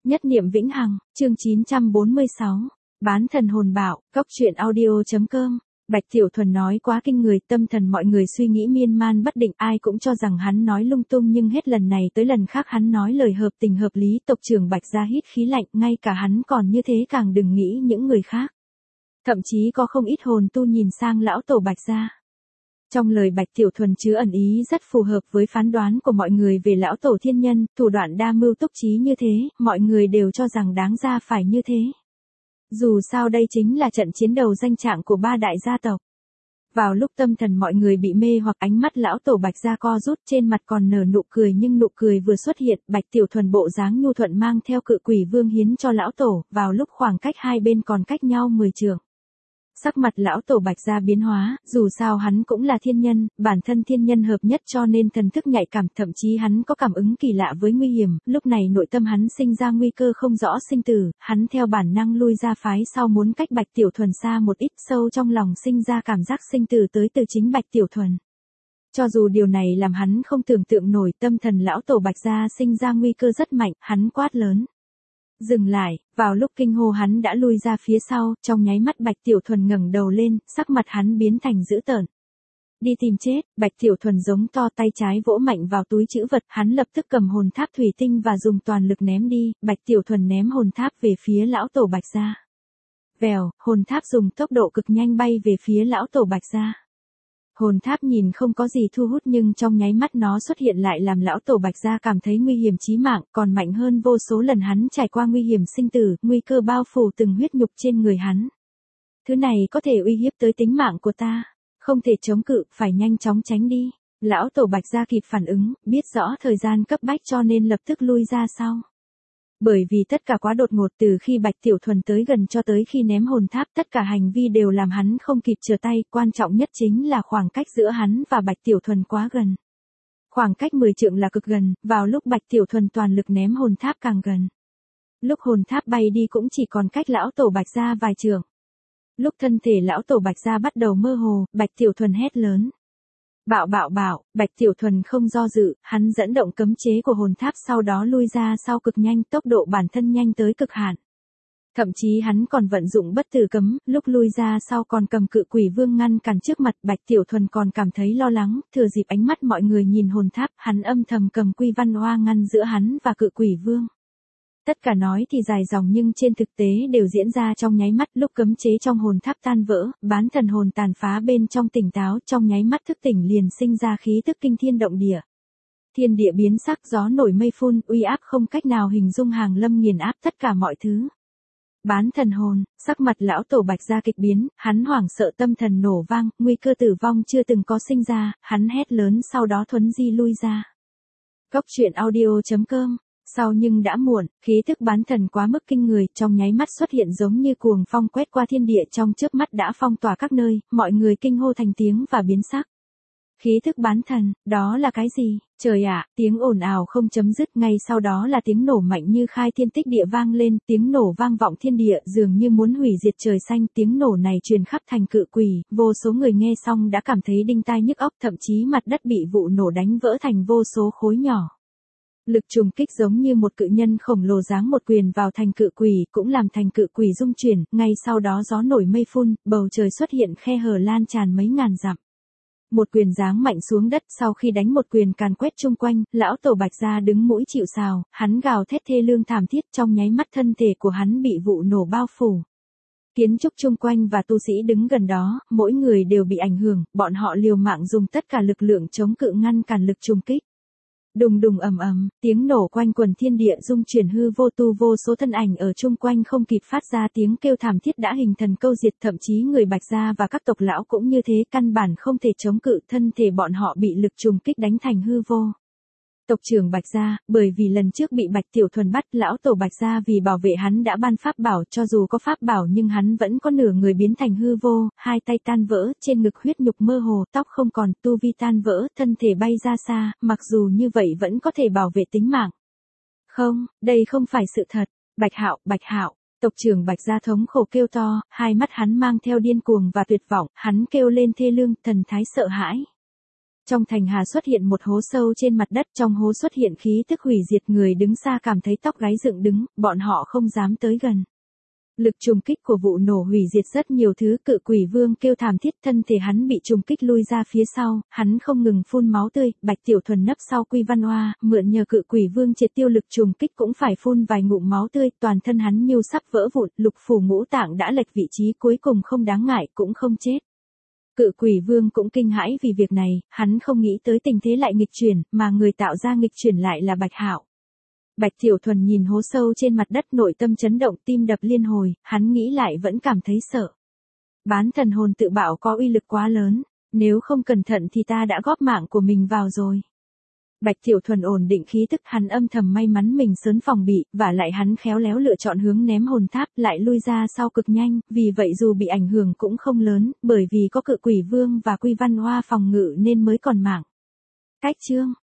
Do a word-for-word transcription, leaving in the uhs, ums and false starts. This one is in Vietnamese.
Nhất niệm vĩnh hằng, chương chín trăm bốn mươi sáu. Bán thần hồn bạo, cốc truyện audio.com. Bạch Tiểu Thuần nói quá kinh người, tâm thần mọi người suy nghĩ miên man bất định, ai cũng cho rằng hắn nói lung tung nhưng hết lần này tới lần khác hắn nói lời hợp tình hợp lý. Tộc trưởng Bạch gia hít khí lạnh, ngay cả hắn còn như thế càng đừng nghĩ những người khác. Thậm chí có không ít hồn tu nhìn sang lão tổ Bạch gia. Trong lời Bạch Tiểu Thuần chứa ẩn ý rất phù hợp với phán đoán của mọi người về lão tổ thiên nhân, thủ đoạn đa mưu túc trí như thế, mọi người đều cho rằng đáng ra phải như thế. Dù sao đây chính là trận chiến đầu danh trạng của ba đại gia tộc. Vào lúc tâm thần mọi người bị mê hoặc, ánh mắt lão tổ Bạch gia co rút, trên mặt còn nở nụ cười, nhưng nụ cười vừa xuất hiện, Bạch Tiểu Thuần bộ dáng nhu thuận mang theo cự quỷ vương hiến cho lão tổ, vào lúc khoảng cách hai bên còn cách nhau mười trượng. Sắc mặt lão tổ Bạch gia biến hóa, dù sao hắn cũng là thiên nhân, bản thân thiên nhân hợp nhất cho nên thần thức nhạy cảm, thậm chí hắn có cảm ứng kỳ lạ với nguy hiểm, lúc này nội tâm hắn sinh ra nguy cơ không rõ sinh tử, hắn theo bản năng lui ra phái sau muốn cách Bạch Tiểu Thuần xa một ít, sâu trong lòng sinh ra cảm giác sinh tử tới từ chính Bạch Tiểu Thuần. Cho dù điều này làm hắn không tưởng tượng nổi, tâm thần lão tổ Bạch gia sinh ra nguy cơ rất mạnh, hắn quát lớn. Dừng lại, vào lúc kinh hô hắn đã lui ra phía sau, trong nháy mắt Bạch Tiểu Thuần ngẩng đầu lên, sắc mặt hắn biến thành dữ tợn. Đi tìm chết, Bạch Tiểu Thuần giống to, tay trái vỗ mạnh vào túi trữ vật, hắn lập tức cầm hồn tháp thủy tinh và dùng toàn lực ném đi, Bạch Tiểu Thuần ném hồn tháp về phía lão tổ Bạch gia. Vèo, hồn tháp dùng tốc độ cực nhanh bay về phía lão tổ Bạch gia. Hồn tháp nhìn không có gì thu hút nhưng trong nháy mắt nó xuất hiện lại làm lão tổ Bạch gia cảm thấy nguy hiểm chí mạng, còn mạnh hơn vô số lần hắn trải qua nguy hiểm sinh tử, nguy cơ bao phủ từng huyết nhục trên người hắn. Thứ này có thể uy hiếp tới tính mạng của ta, không thể chống cự, phải nhanh chóng tránh đi. Lão tổ Bạch gia kịp phản ứng, biết rõ thời gian cấp bách cho nên lập tức lui ra sau. Bởi vì tất cả quá đột ngột, từ khi Bạch Tiểu Thuần tới gần cho tới khi ném hồn tháp, tất cả hành vi đều làm hắn không kịp trở tay, quan trọng nhất chính là khoảng cách giữa hắn và Bạch Tiểu Thuần quá gần. Khoảng cách mười trượng là cực gần, vào lúc Bạch Tiểu Thuần toàn lực ném hồn tháp càng gần. Lúc hồn tháp bay đi cũng chỉ còn cách lão tổ Bạch gia vài trượng. Lúc thân thể lão tổ Bạch gia bắt đầu mơ hồ, Bạch Tiểu Thuần hét lớn. Bạo bạo bạo, Bạch Tiểu Thuần không do dự, hắn dẫn động cấm chế của hồn tháp, sau đó lui ra sau cực nhanh, tốc độ bản thân nhanh tới cực hạn. Thậm chí hắn còn vận dụng bất tử cấm, lúc lui ra sau còn cầm cự quỷ vương ngăn cản trước mặt, Bạch Tiểu Thuần còn cảm thấy lo lắng, thừa dịp ánh mắt mọi người nhìn hồn tháp, hắn âm thầm cầm quy văn hoa ngăn giữa hắn và cự quỷ vương. Tất cả nói thì dài dòng nhưng trên thực tế đều diễn ra trong nháy mắt, lúc cấm chế trong hồn tháp tan vỡ, bán thần hồn tàn phá bên trong tỉnh táo, trong nháy mắt thức tỉnh liền sinh ra khí tức kinh thiên động địa. Thiên địa biến sắc, gió nổi mây phun, uy áp không cách nào hình dung, hàng lâm nghiền áp tất cả mọi thứ. Bán thần hồn, sắc mặt lão tổ Bạch gia kịch biến, hắn hoảng sợ, tâm thần nổ vang, nguy cơ tử vong chưa từng có sinh ra, hắn hét lớn sau đó thuấn di lui ra. Cốc truyện audio.com. Sau nhưng đã muộn, khí thức bán thần quá mức kinh người, trong nháy mắt xuất hiện giống như cuồng phong quét qua thiên địa, trong chớp mắt đã phong tỏa các nơi, mọi người kinh hô thành tiếng và biến sắc. Khí thức bán thần, đó là cái gì? Trời ạ, tiếng ồn ào không chấm dứt, ngay sau đó là tiếng nổ mạnh như khai thiên tích địa vang lên, tiếng nổ vang vọng thiên địa, dường như muốn hủy diệt trời xanh, tiếng nổ này truyền khắp thành cự quỷ, vô số người nghe xong đã cảm thấy đinh tai nhức óc, thậm chí mặt đất bị vụ nổ đánh vỡ thành vô số khối nhỏ. Lực trùng kích giống như một cự nhân khổng lồ giáng một quyền vào thành cự quỷ, cũng làm thành cự quỷ rung chuyển, ngay sau đó gió nổi mây phun, bầu trời xuất hiện khe hở lan tràn mấy ngàn dặm. Một quyền giáng mạnh xuống đất, sau khi đánh một quyền càn quét chung quanh, lão tổ Bạch gia đứng mũi chịu sào, hắn gào thét thê lương thảm thiết, trong nháy mắt thân thể của hắn bị vụ nổ bao phủ. Kiến trúc chung quanh và tu sĩ đứng gần đó, mỗi người đều bị ảnh hưởng, bọn họ liều mạng dùng tất cả lực lượng chống cự ngăn cản lực trùng kích. Đùng đùng ầm ầm, tiếng nổ quanh quần thiên địa rung chuyển, hư vô tu vô số thân ảnh ở chung quanh không kịp phát ra tiếng kêu thảm thiết đã hình thần câu diệt, thậm chí người Bạch gia và các tộc lão cũng như thế, căn bản không thể chống cự, thân thể bọn họ bị lực trùng kích đánh thành hư vô. Tộc trưởng Bạch gia, bởi vì lần trước bị Bạch Tiểu Thuần bắt, lão tổ Bạch gia vì bảo vệ hắn đã ban pháp bảo, cho dù có pháp bảo nhưng hắn vẫn có nửa người biến thành hư vô, hai tay tan vỡ, trên ngực huyết nhục mơ hồ, tóc không còn, tu vi tan vỡ, thân thể bay ra xa, mặc dù như vậy vẫn có thể bảo vệ tính mạng. Không, đây không phải sự thật. Bạch Hạo, Bạch Hạo. Tộc trưởng Bạch gia thống khổ kêu to, hai mắt hắn mang theo điên cuồng và tuyệt vọng, hắn kêu lên thê lương, thần thái sợ hãi. Trong thành hà xuất hiện một hố sâu trên mặt đất, trong hố xuất hiện khí tức hủy diệt, người đứng xa cảm thấy tóc gáy dựng đứng, bọn họ không dám tới gần. Lực trùng kích của vụ nổ hủy diệt rất nhiều thứ, cự quỷ vương kêu thảm thiết, thân thể hắn bị trùng kích lui ra phía sau, hắn không ngừng phun máu tươi, Bạch Tiểu Thuần nấp sau Quy Văn Oa, mượn nhờ cự quỷ vương triệt tiêu lực trùng kích cũng phải phun vài ngụm máu tươi, toàn thân hắn như sắp vỡ vụn, lục phủ ngũ tạng đã lệch vị trí, cuối cùng không đáng ngại cũng không chết. Cự quỷ vương cũng kinh hãi vì việc này, hắn không nghĩ tới tình thế lại nghịch chuyển, mà người tạo ra nghịch chuyển lại là Bạch Hạo. Bạch Tiểu Thuần nhìn hố sâu trên mặt đất, nội tâm chấn động, tim đập liên hồi, hắn nghĩ lại vẫn cảm thấy sợ. Bán thần hồn tự bạo có uy lực quá lớn, nếu không cẩn thận thì ta đã góp mạng của mình vào rồi. Bạch Tiểu Thuần ổn định khí tức, hắn âm thầm may mắn mình sớm phòng bị, và lại hắn khéo léo lựa chọn hướng ném hồn tháp, lại lui ra sau cực nhanh, vì vậy dù bị ảnh hưởng cũng không lớn, bởi vì có cự quỷ vương và Quy Văn Oa phòng ngự nên mới còn mạng. Cách chương